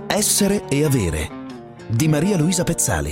Essere e avere di Maria Luisa Pezzali.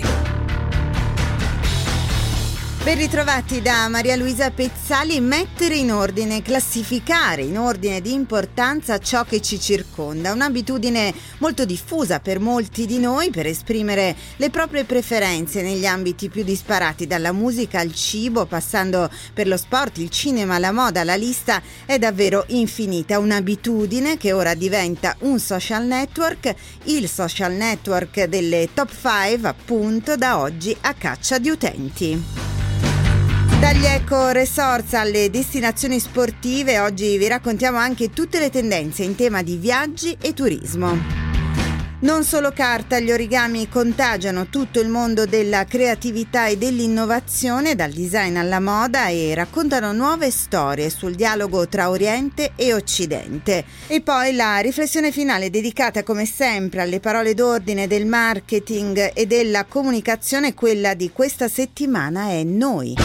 Ben ritrovati da Maria Luisa Pezzali. Mettere in ordine, classificare in ordine di importanza ciò che ci circonda, un'abitudine molto diffusa per molti di noi per esprimere le proprie preferenze negli ambiti più disparati, dalla musica al cibo, passando per lo sport, il cinema, la moda. La lista è davvero infinita, un'abitudine che ora diventa un social network, il social network delle top 5, appunto, da oggi a caccia di utenti. Dagli eco resorts alle destinazioni sportive, oggi vi raccontiamo anche tutte le tendenze in tema di viaggi e turismo. Non solo carta, gli origami contagiano tutto il mondo della creatività e dell'innovazione, dal design alla moda, e raccontano nuove storie sul dialogo tra Oriente e Occidente. E poi la riflessione finale, dedicata come sempre alle parole d'ordine del marketing e della comunicazione. Quella di questa settimana è noi.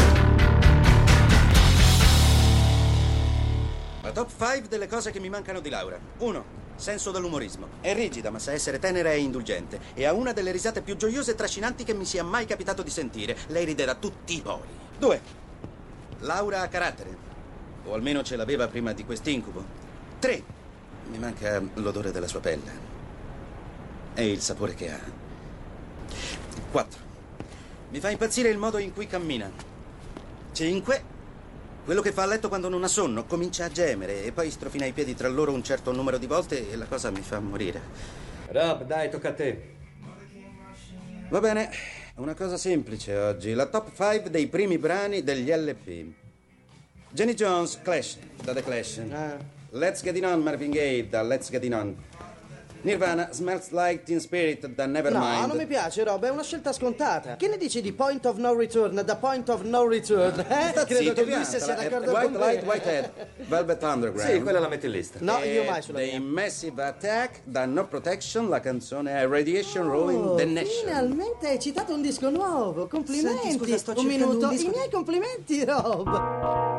La top 5 delle cose che mi mancano di Laura. 1. Senso dell'umorismo. È rigida, ma sa essere tenera e indulgente. E ha una delle risate più gioiose e trascinanti che mi sia mai capitato di sentire. Lei ride da tutti i pori. 2. Laura ha carattere. O almeno ce l'aveva prima di quest'incubo. 3. Mi manca l'odore della sua pelle. E il sapore che ha. 4. Mi fa impazzire il modo in cui cammina. 5. Quello che fa a letto quando non ha sonno, comincia a gemere e poi strofina i piedi tra loro un certo numero di volte e la cosa mi fa morire. Rob, dai, tocca a te. Va bene, una cosa semplice oggi, la top 5 dei primi brani degli LP. Jenny Jones, Clash, da The Clash. Let's Get It On, Marvin Gaye, da Let's Get It On. Nirvana, Smells Like Teen Spirit, da Nevermind. No, non mi piace, Rob, è una scelta scontata. Che ne dici di Point of No Return, da Point of No Return? Credo che lui sia d'accordo White con Light, me. Whitehead, Velvet Underground. Sì, quella la metti in lista. No, io mai sulla dei mia. Massive Attack, da No Protection, la canzone è Radiation Rolling the Nation. Finalmente hai citato un disco nuovo, complimenti. Senti, scusa, sto un cercando minuto, un disco i miei complimenti, Rob.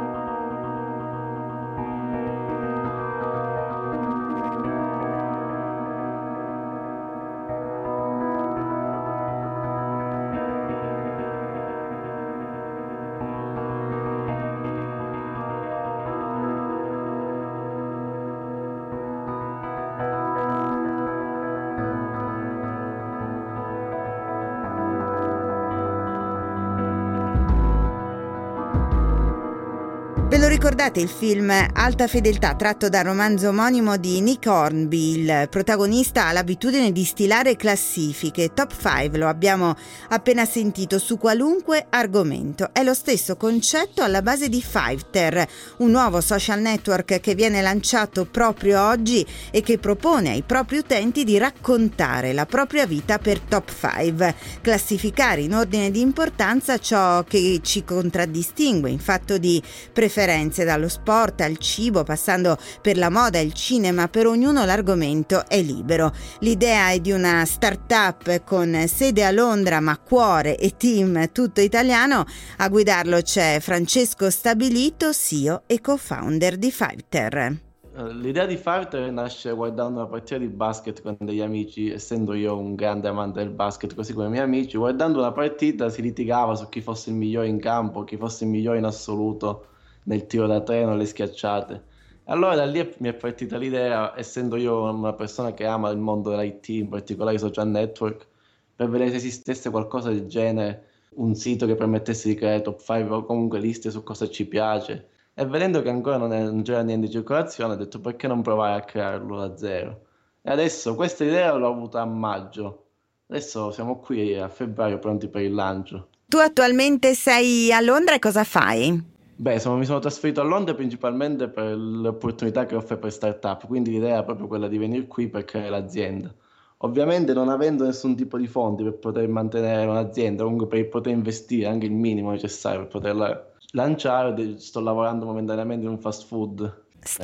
Ve lo ricordate il film Alta Fedeltà, tratto dal romanzo omonimo di Nick Hornby? Il protagonista ha l'abitudine di stilare classifiche, top 5, lo abbiamo appena sentito, su qualunque argomento. È lo stesso concetto alla base di Fiverr, un nuovo social network che viene lanciato proprio oggi e che propone ai propri utenti di raccontare la propria vita per top 5, classificare in ordine di importanza ciò che ci contraddistingue in fatto di preferenze, dallo sport al cibo, passando per la moda e il cinema. Per ognuno l'argomento è libero. L'idea è di una startup con sede a Londra ma cuore e team tutto italiano. A guidarlo c'è Francesco Stabilito, CEO e co-founder di Fiverr. L'idea di Fiverr nasce guardando una partita di basket con degli amici, essendo io un grande amante del basket, così come i miei amici. Guardando una partita si litigava su chi fosse il migliore in campo, chi fosse il migliore in assoluto nel tiro da tre o le schiacciate. Allora da lì mi è partita l'idea, essendo io una persona che ama il mondo dell'IT, in particolare i social network, per vedere se esistesse qualcosa del genere, un sito che permettesse di creare top 5 o comunque liste su cosa ci piace. E vedendo che ancora non c'era niente in circolazione, ho detto perché non provare a crearlo da zero. E adesso questa idea l'ho avuta a maggio, adesso siamo qui a febbraio pronti per il lancio. Tu attualmente sei a Londra e cosa fai? Beh, mi sono trasferito a Londra principalmente per l'opportunità che offre per startup, quindi l'idea è proprio quella di venire qui per creare l'azienda. Ovviamente non avendo nessun tipo di fondi per poter mantenere un'azienda, comunque per poter investire anche il minimo necessario per poterla lanciare, sto lavorando momentaneamente in un fast food.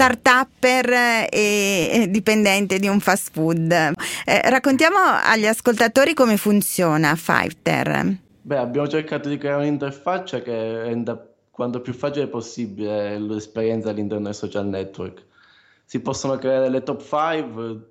Startupper e dipendente di un fast food. Raccontiamo agli ascoltatori come funziona Fiverr. Beh, abbiamo cercato di creare un'interfaccia che renda quanto più facile possibile l'esperienza all'interno del social network. Si possono creare le top 5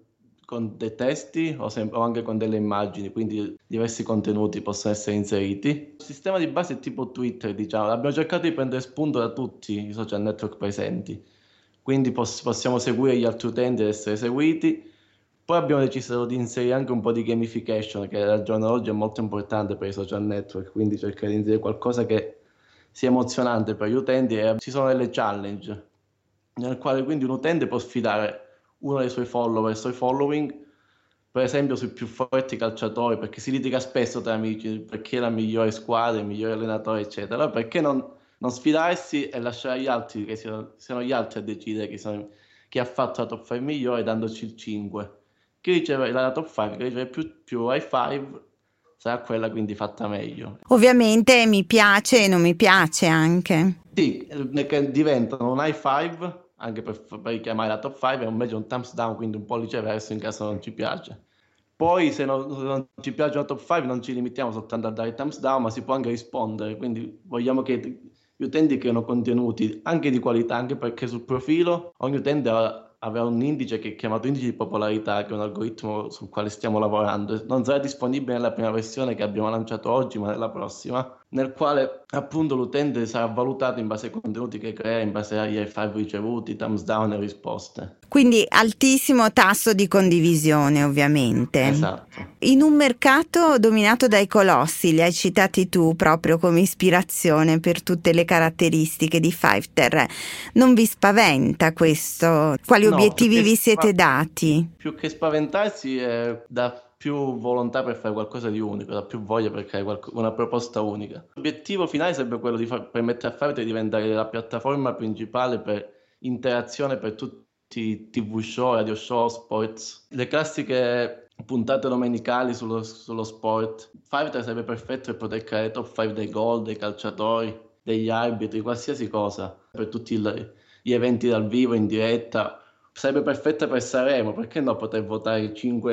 con dei testi o anche con delle immagini, quindi diversi contenuti possono essere inseriti. Il sistema di base è tipo Twitter, diciamo. Abbiamo cercato di prendere spunto da tutti i social network presenti, quindi possiamo seguire gli altri utenti ed essere seguiti. Poi abbiamo deciso di inserire anche un po' di gamification, che al giorno d'oggi è molto importante per i social network, quindi cercare di inserire qualcosa che sia emozionante per gli utenti, e ci sono delle challenge nel quale quindi un utente può sfidare uno dei suoi follower, suoi following, per esempio sui più forti calciatori, perché si litiga spesso tra amici, perché è la migliore squadra, il migliore allenatore, eccetera. Perché non sfidarsi e lasciare agli altri, che siano gli altri a decidere chi ha fatto la top 5 migliore, dandoci il 5. Chi riceve la top 5, che riceve più high five, sarà quella quindi fatta meglio. Ovviamente mi piace e non mi piace anche. Sì, che diventano un high five, anche per richiamare la top 5, e invece un thumbs down, quindi un pollice verso in caso non ci piace. Poi se non ci piace la top 5 non ci limitiamo soltanto a dare thumbs down, ma si può anche rispondere, quindi vogliamo che gli utenti creino contenuti anche di qualità, anche perché sul profilo ogni utente avrà un indice che è chiamato indice di popolarità, che è un algoritmo sul quale stiamo lavorando. Non sarà disponibile nella prima versione che abbiamo lanciato oggi, ma nella prossima, nel quale appunto l'utente sarà valutato in base ai contenuti che crea, in base agli high five ricevuti, thumbs down e risposte. Quindi altissimo tasso di condivisione, ovviamente. Esatto. In un mercato dominato dai colossi, li hai citati tu proprio come ispirazione per tutte le caratteristiche di Fiverr, non vi spaventa questo? Quali obiettivi vi siete dati? Più che spaventarsi, dà più volontà per fare qualcosa di unico, dà più voglia per creare una proposta unica. L'obiettivo finale sarebbe quello di permettere a Fiverr di diventare la piattaforma principale per interazione per tutti i TV show, radio show, sports. Le classiche puntate domenicali sullo sport. Fiverr sarebbe perfetto per poter creare top 5 dei gol, dei calciatori, degli arbitri, qualsiasi cosa, per tutti gli eventi dal vivo, in diretta. Sarebbe perfetta per Sanremo, perché no poter votare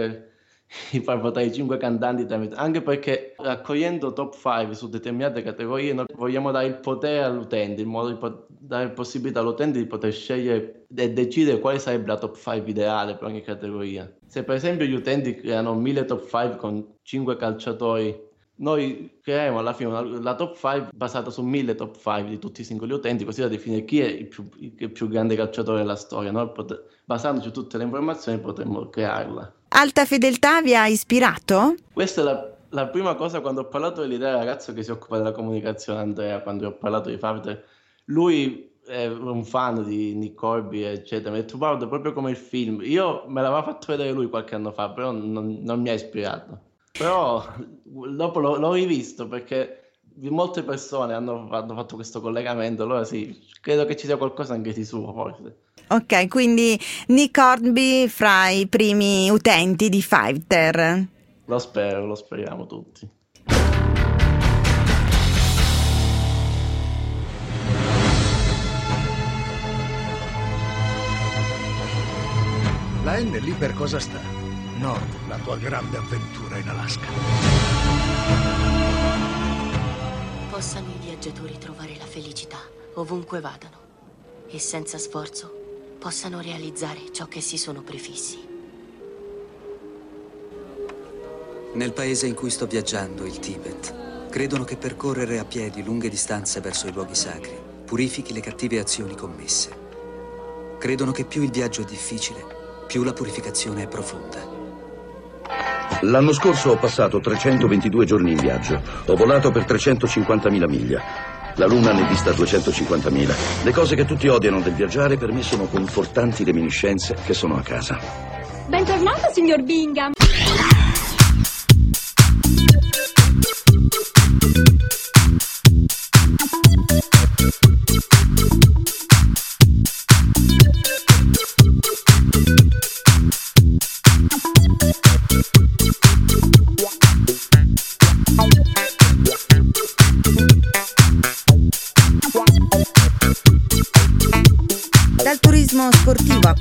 far votare 5 cantanti, anche perché raccogliendo top 5 su determinate categorie noi vogliamo dare il potere all'utente, in modo di dare possibilità all'utente di poter scegliere e decidere quale sarebbe la top 5 ideale per ogni categoria. Se per esempio gli utenti creano 1000 top 5 con 5 calciatori, noi creeremo alla fine la top 5 basata su 1000 top 5 di tutti i singoli utenti, così da definire chi è il più grande calciatore della storia. Noi basandoci su tutte le informazioni potremmo crearla. Alta fedeltà vi ha ispirato? Questa è la prima cosa. Quando ho parlato dell'idea del ragazzo che si occupa della comunicazione, Andrea, quando ho parlato di Fiverr, lui è un fan di Nick Corby, eccetera. Mi ha detto guarda, proprio come il film. Io me l'aveva fatto vedere lui qualche anno fa, però non mi ha ispirato. Però dopo l'ho rivisto, perché molte persone hanno fatto questo collegamento, allora sì, credo che ci sia qualcosa anche di suo, forse. Ok, quindi Nick Hornby fra i primi utenti di Fiverr. Lo speriamo tutti. La N lì per cosa sta? Nord, la tua grande avventura in Alaska. Possano i viaggiatori trovare la felicità ovunque vadano e senza sforzo possano realizzare ciò che si sono prefissi. Nel paese in cui sto viaggiando, il Tibet, credono che percorrere a piedi lunghe distanze verso i luoghi sacri purifichi le cattive azioni commesse. Credono che più il viaggio è difficile, più la purificazione è profonda. L'anno scorso ho passato 322 giorni in viaggio. Ho volato per 350.000 miglia. La Luna ne dista 250.000. Le cose che tutti odiano del viaggiare per me sono confortanti reminiscenze che sono a casa. Bentornato, signor Bingham.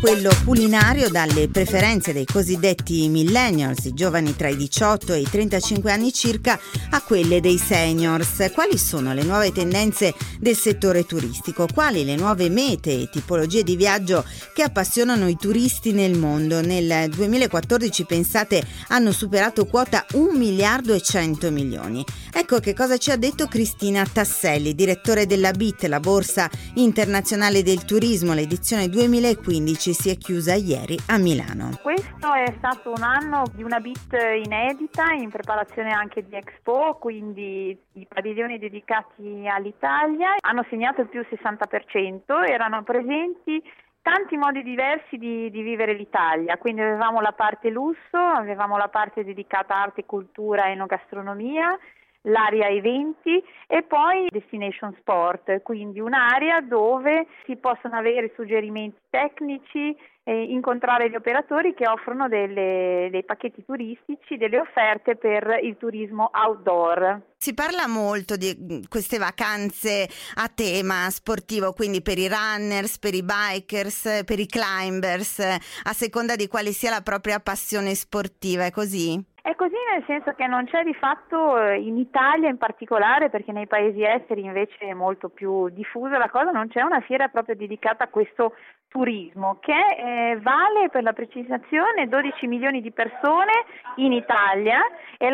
quello culinario, dalle preferenze dei cosiddetti millennials, i giovani tra i 18 e i 35 anni circa, a quelle dei seniors. Quali sono le nuove tendenze del settore turistico? Quali le nuove mete e tipologie di viaggio che appassionano i turisti nel mondo? Nel 2014, pensate, hanno superato quota 1 miliardo e 100 milioni. Ecco che cosa ci ha detto Cristina Tasselli, direttore della BIT, la Borsa Internazionale del Turismo. L'edizione 2015 si è chiusa ieri a Milano. Questo è stato un anno di una BIT inedita, in preparazione anche di Expo, quindi i padiglioni dedicati all'Italia hanno segnato il più 60%, erano presenti tanti modi diversi di vivere l'Italia, quindi avevamo la parte lusso, avevamo la parte dedicata a arte, cultura, enogastronomia, l'area eventi e poi destination sport, quindi un'area dove si possono avere suggerimenti tecnici, incontrare gli operatori che offrono dei pacchetti turistici, delle offerte per il turismo outdoor. Si parla molto di queste vacanze a tema sportivo, quindi per i runners, per i bikers, per i climbers, a seconda di quale sia la propria passione sportiva, è così? È così, nel senso che non c'è di fatto in Italia in particolare, perché nei paesi esteri invece è molto più diffusa la cosa, non c'è una fiera proprio dedicata a questo turismo che vale, per la precisazione, 12 milioni di persone in Italia e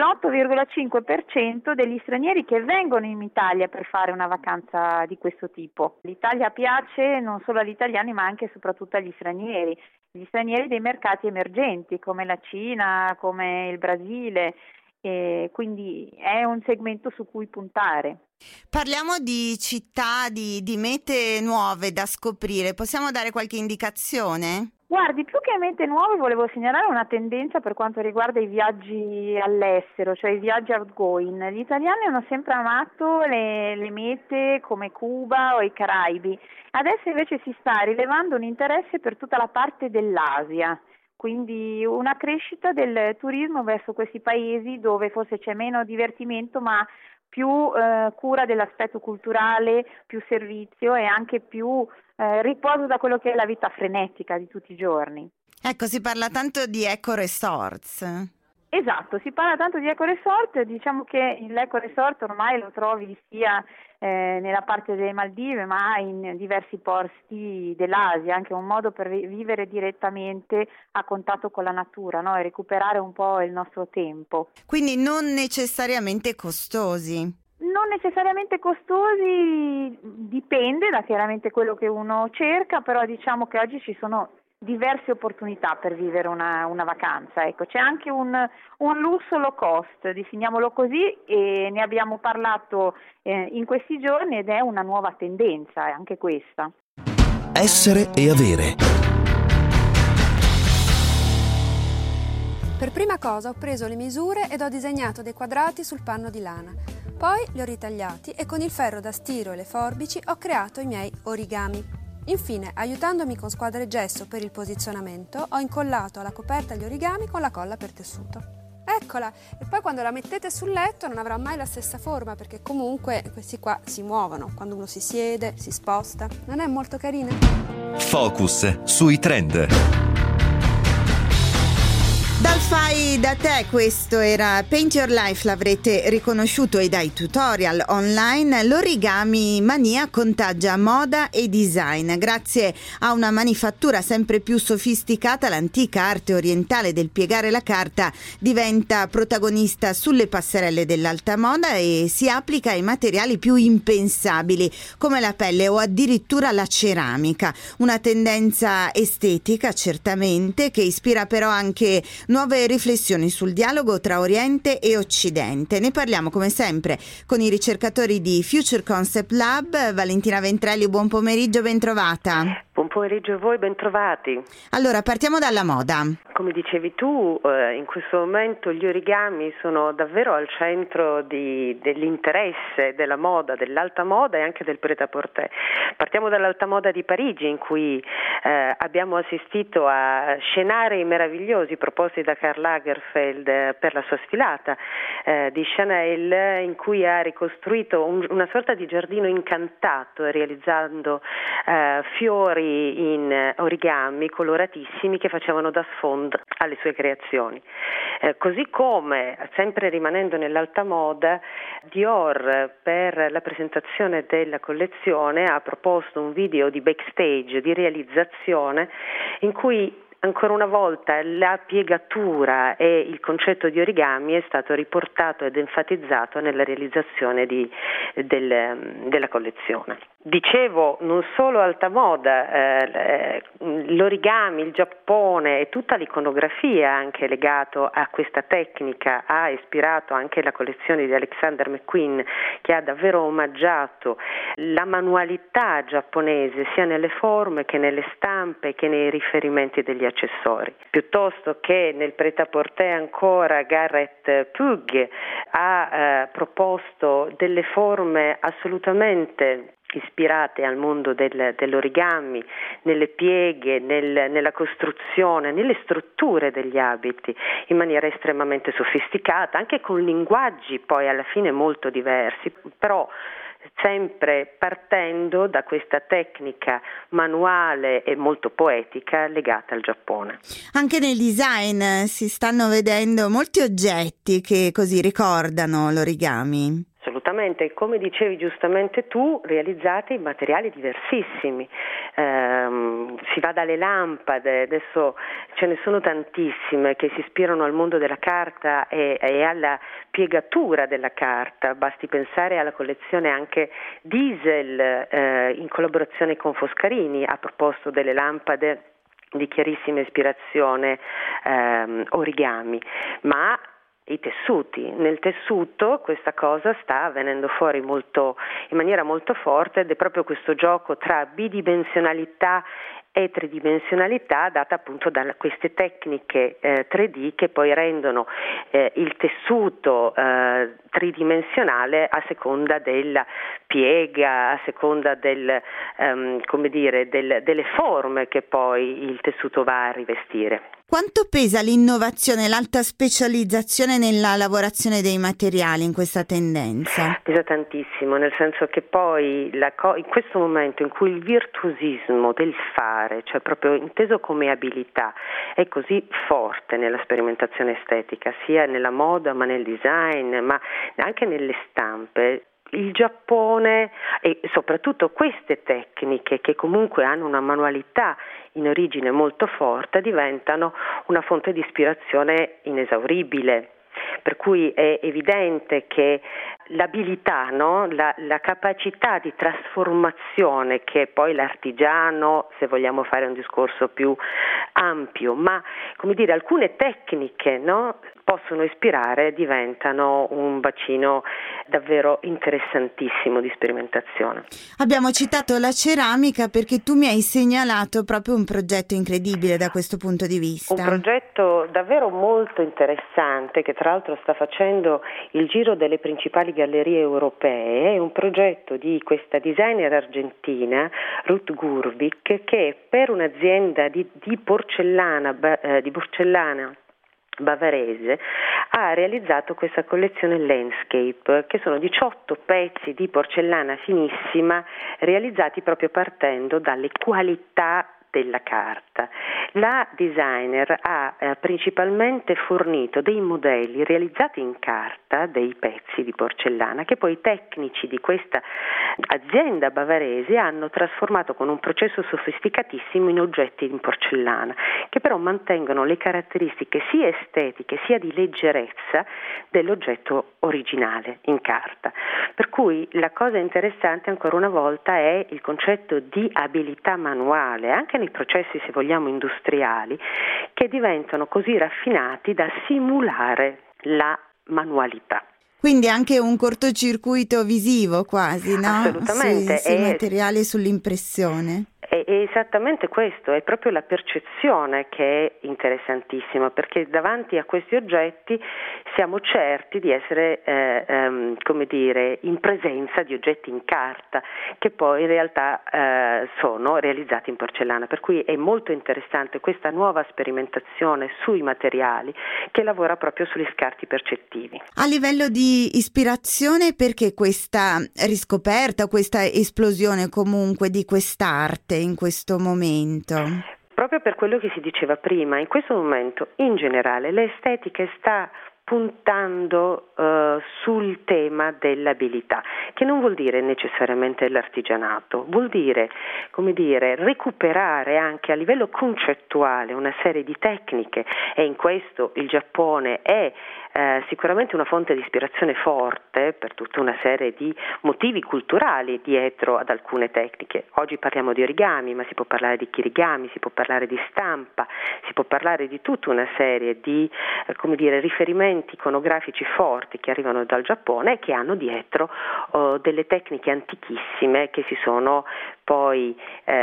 l'8,5% degli stranieri che vengono in Italia per fare una vacanza di questo tipo. L'Italia piace non solo agli italiani ma anche e soprattutto agli stranieri dei mercati emergenti come la Cina, come il Brasile, quindi è un segmento su cui puntare. Parliamo di città, di mete nuove da scoprire, possiamo dare qualche indicazione? Guardi, più che mete nuove volevo segnalare una tendenza per quanto riguarda i viaggi all'estero, cioè i viaggi outgoing. Gli italiani hanno sempre amato le mete come Cuba o i Caraibi, adesso invece si sta rilevando un interesse per tutta la parte dell'Asia. Quindi una crescita del turismo verso questi paesi dove forse c'è meno divertimento ma più cura dell'aspetto culturale, più servizio e anche più riposo da quello che è la vita frenetica di tutti i giorni. Ecco, si parla tanto di eco-resorts. Esatto, si parla tanto di eco-resort, diciamo che l'eco-resort ormai lo trovi sia nella parte delle Maldive ma in diversi posti dell'Asia, anche un modo per vivere direttamente a contatto con la natura, no? E recuperare un po' il nostro tempo. Quindi non necessariamente costosi. Non necessariamente costosi, dipende da chiaramente quello che uno cerca, però diciamo che oggi ci sono diverse opportunità per vivere una vacanza. Ecco, c'è anche un lusso low cost, definiamolo così, e ne abbiamo parlato in questi giorni ed è una nuova tendenza, è anche questa. Essere e avere. Per prima cosa ho preso le misure ed ho disegnato dei quadrati sul panno di lana. Poi li ho ritagliati e con il ferro da stiro e le forbici ho creato i miei origami. Infine, aiutandomi con squadre gesso per il posizionamento, ho incollato alla coperta gli origami con la colla per tessuto. Eccola! E poi quando la mettete sul letto non avrà mai la stessa forma, perché comunque questi qua si muovono quando uno si siede, si sposta. Non è molto carina? Focus sui trend. Dal fai da te, questo era Paint Your Life, l'avrete riconosciuto, e dai tutorial online l'Origami Mania contagia moda e design. Grazie a una manifattura sempre più sofisticata, l'antica arte orientale del piegare la carta diventa protagonista sulle passerelle dell'alta moda e si applica ai materiali più impensabili come la pelle o addirittura la ceramica. Una tendenza estetica certamente, che ispira però anche nuove riflessioni sul dialogo tra Oriente e Occidente. Ne parliamo come sempre con i ricercatori di Future Concept Lab. Valentina Ventrelli, buon pomeriggio, ben trovata. Buon pomeriggio a voi, ben trovati. Allora, partiamo dalla moda. come dicevi tu, in questo momento gli origami sono davvero al centro dell'interesse della moda, dell'alta moda e anche del prêt-à-porter. Partiamo dall'alta moda di Parigi, in cui abbiamo assistito a scenari meravigliosi proposti da Karl Lagerfeld per la sua sfilata di Chanel, in cui ha ricostruito una sorta di giardino incantato, realizzando fiori in origami coloratissimi che facevano da sfondo alle sue creazioni. Così come, sempre rimanendo nell'alta moda, Dior per la presentazione della collezione ha proposto un video di backstage, di realizzazione, in cui ancora una volta la piegatura e il concetto di origami è stato riportato ed enfatizzato nella realizzazione della collezione. Dicevo, non solo alta moda, l'origami, il Giappone e tutta l'iconografia anche legato a questa tecnica ha ispirato anche la collezione di Alexander McQueen, che ha davvero omaggiato la manualità giapponese sia nelle forme che nelle stampe che nei riferimenti degli accessori. Piuttosto che nel prêt-à-porter ancora Garrett Pugh ha proposto delle forme assolutamente ispirate al mondo dell'origami, nelle pieghe, nella costruzione, nelle strutture degli abiti, in maniera estremamente sofisticata, anche con linguaggi poi alla fine molto diversi, però sempre partendo da questa tecnica manuale e molto poetica legata al Giappone. Anche nel design si stanno vedendo molti oggetti che così ricordano l'origami. Assolutamente, come dicevi giustamente tu, realizzati in materiali diversissimi. Si va dalle lampade, adesso ce ne sono tantissime che si ispirano al mondo della carta e alla piegatura della carta. Basti pensare alla collezione anche Diesel in collaborazione con Foscarini, ha proposto delle lampade di chiarissima ispirazione origami, ma i tessuti. Nel tessuto questa cosa sta venendo fuori in maniera molto forte, ed è proprio questo gioco tra bidimensionalità e tridimensionalità data appunto da queste tecniche 3D che poi rendono il tessuto tridimensionale a seconda della piega, a seconda delle forme che poi il tessuto va a rivestire. Quanto pesa l'innovazione, l'alta specializzazione nella lavorazione dei materiali in questa tendenza? Pesa tantissimo, nel senso che poi in questo momento in cui il virtuosismo del fare, cioè proprio inteso come abilità, è così forte nella sperimentazione estetica, sia nella moda ma nel design, ma anche nelle stampe, il Giappone e soprattutto queste tecniche che comunque hanno una manualità in origine molto forte diventano una fonte di ispirazione inesauribile. Per cui è evidente che l'abilità, no? la capacità di trasformazione che poi l'artigiano, se vogliamo fare un discorso più ampio, ma come dire alcune tecniche, no? possono ispirare, diventano un bacino davvero interessantissimo di sperimentazione. Abbiamo citato la ceramica perché tu mi hai segnalato proprio un progetto incredibile da questo punto di vista. Un progetto davvero molto interessante che tra l'altro sta facendo il giro delle principali gallerie europee, è un progetto di questa designer argentina Ruth Gurvik, che per un'azienda di porcellana bavarese ha realizzato questa collezione Landscape, che sono 18 pezzi di porcellana finissima realizzati proprio partendo dalle qualità della carta. La designer ha principalmente fornito dei modelli realizzati in carta, dei pezzi di porcellana, che poi i tecnici di questa azienda bavarese hanno trasformato con un processo sofisticatissimo in oggetti in porcellana, che però mantengono le caratteristiche sia estetiche sia di leggerezza dell'oggetto originale in carta. Per cui la cosa interessante ancora una volta è il concetto di abilità manuale, anche nei processi, se vogliamo, industriali, che diventano così raffinati da simulare la manualità. Quindi anche un cortocircuito visivo quasi, no? Assolutamente. Sui materiali, sull'impressione. È esattamente questo, è proprio la percezione che è interessantissima, perché davanti a questi oggetti siamo certi di essere, come dire, in presenza di oggetti in carta, che poi in realtà sono realizzati in porcellana, per cui è molto interessante questa nuova sperimentazione sui materiali che lavora proprio sugli scarti percettivi. A livello di ispirazione, perché questa riscoperta, questa esplosione comunque di quest'arte in questo momento? Proprio per quello che si diceva prima, in questo momento in generale l'estetica sta puntando sul tema dell'abilità, che non vuol dire necessariamente l'artigianato, vuol dire, come dire, recuperare anche a livello concettuale una serie di tecniche, e in questo il Giappone è sicuramente una fonte di ispirazione forte per tutta una serie di motivi culturali dietro ad alcune tecniche. Oggi parliamo di origami, ma si può parlare di kirigami, si può parlare di stampa, si può parlare di tutta una serie di come dire, riferimenti iconografici forti che arrivano dal Giappone e che hanno dietro delle tecniche antichissime che si sono poi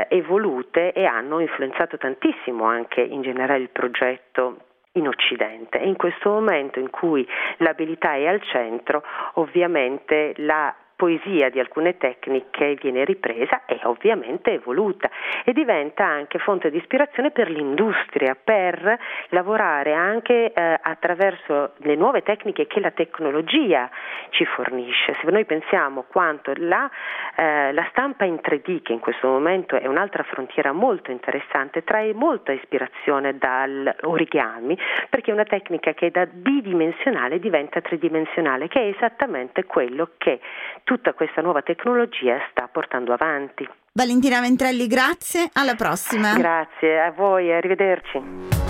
evolute e hanno influenzato tantissimo anche in generale il progetto in Occidente. E in questo momento in cui l'abilità è al centro, ovviamente la poesia di alcune tecniche viene ripresa e ovviamente evoluta, e diventa anche fonte di ispirazione per l'industria, per lavorare anche attraverso le nuove tecniche che la tecnologia ci fornisce. Se noi pensiamo quanto la stampa in 3D, che in questo momento è un'altra frontiera molto interessante, trae molta ispirazione dall'origami, perché è una tecnica che da bidimensionale diventa tridimensionale, che è esattamente quello che tutta questa nuova tecnologia sta portando avanti. Valentina Ventrelli, grazie, alla prossima. Grazie a voi, arrivederci.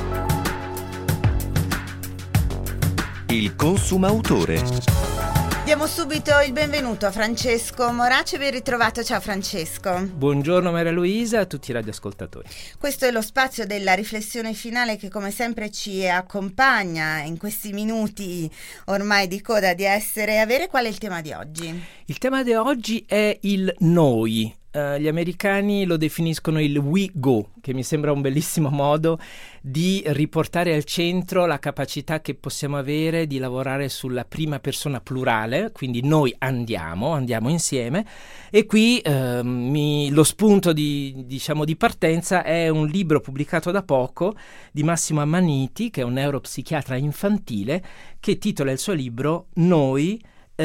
Il consumautore. Diamo subito il benvenuto a Francesco Morace, ben ritrovato, ciao Francesco. Buongiorno Maria Luisa, a tutti i radioascoltatori. Questo è lo spazio della riflessione finale che come sempre ci accompagna in questi minuti ormai di coda di essere e avere. Qual è il tema di oggi? Il tema di oggi è il noi. Gli americani lo definiscono il we go, che mi sembra un bellissimo modo di riportare al centro la capacità che possiamo avere di lavorare sulla prima persona plurale, quindi noi andiamo insieme. E qui lo spunto di partenza è un libro pubblicato da poco di Massimo Amaniti, che è un neuropsichiatra infantile, che titola il suo libro Noi,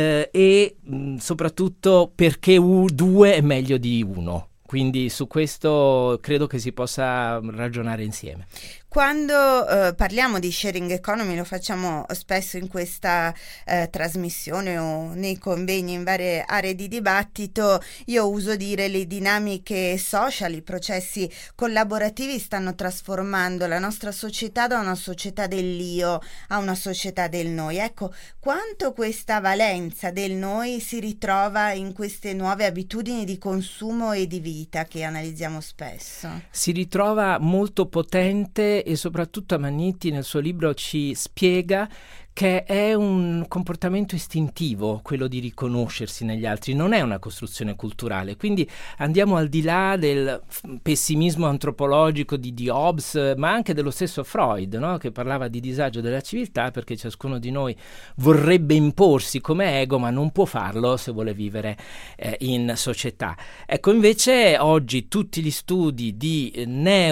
e soprattutto perché due è meglio di uno. Quindi su questo credo che si possa ragionare insieme. Quando parliamo di sharing economy, lo facciamo spesso in questa trasmissione o nei convegni in varie aree di dibattito, io uso dire le dinamiche social, i processi collaborativi stanno trasformando la nostra società da una società dell'io a una società del noi. Ecco, quanto questa valenza del noi si ritrova in queste nuove abitudini di consumo e di vita che analizziamo spesso? Si ritrova molto potente, e soprattutto Amaniti nel suo libro ci spiega che è un comportamento istintivo quello di riconoscersi negli altri, non è una costruzione culturale. Quindi andiamo al di là del pessimismo antropologico di Hobbes, ma anche dello stesso Freud, no? Che parlava di disagio della civiltà, perché ciascuno di noi vorrebbe imporsi come ego, ma non può farlo se vuole vivere in società. Ecco, invece oggi tutti gli studi di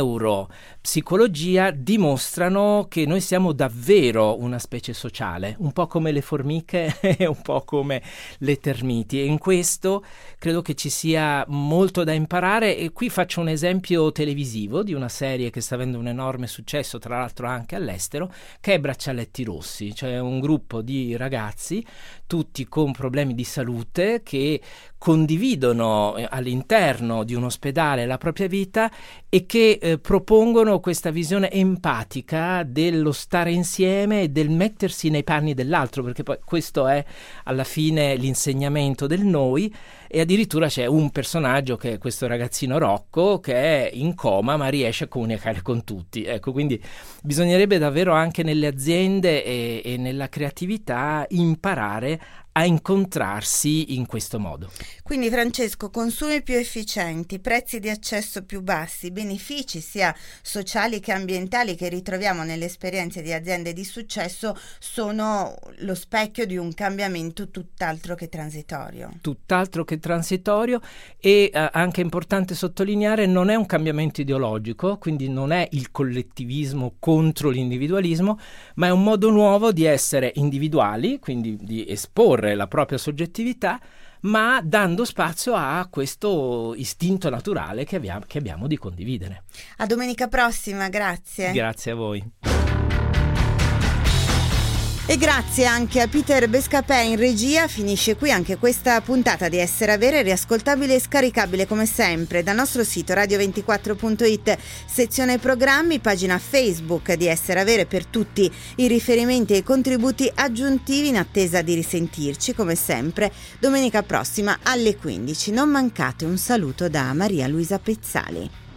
neuropsicologia dimostrano che noi siamo davvero una specie sociale, un po' come le formiche e un po' come le termiti, e in questo credo che ci sia molto da imparare. E qui faccio un esempio televisivo di una serie che sta avendo un enorme successo, tra l'altro anche all'estero, che è Braccialetti Rossi, cioè un gruppo di ragazzi tutti con problemi di salute che condividono all'interno di un ospedale la propria vita e che propongono questa visione empatica dello stare insieme e del mettersi nei panni dell'altro, perché poi questo è alla fine l'insegnamento del noi, e addirittura c'è un personaggio che è questo ragazzino Rocco che è in coma ma riesce a comunicare con tutti. Ecco, quindi bisognerebbe davvero anche nelle aziende e nella creatività imparare a incontrarsi in questo modo. Quindi Francesco, consumi più efficienti, prezzi di accesso più bassi, benefici sia sociali che ambientali che ritroviamo nelle esperienze di aziende di successo sono lo specchio di un cambiamento tutt'altro che transitorio. Tutt'altro che transitorio e anche importante sottolineare, non è un cambiamento ideologico, quindi non è il collettivismo contro l'individualismo, ma è un modo nuovo di essere individuali, quindi di esporre la propria soggettività, ma dando spazio a questo istinto naturale che abbiamo di condividere. A domenica prossima, grazie. Grazie a voi. E grazie anche a Peter Bescapè in regia. Finisce qui anche questa puntata di Essere Avere, riascoltabile e scaricabile come sempre dal nostro sito radio24.it, sezione programmi, pagina Facebook di Essere Avere per tutti i riferimenti e i contributi aggiuntivi, in attesa di risentirci come sempre domenica prossima alle 15. Non mancate un saluto da Maria Luisa Pezzali.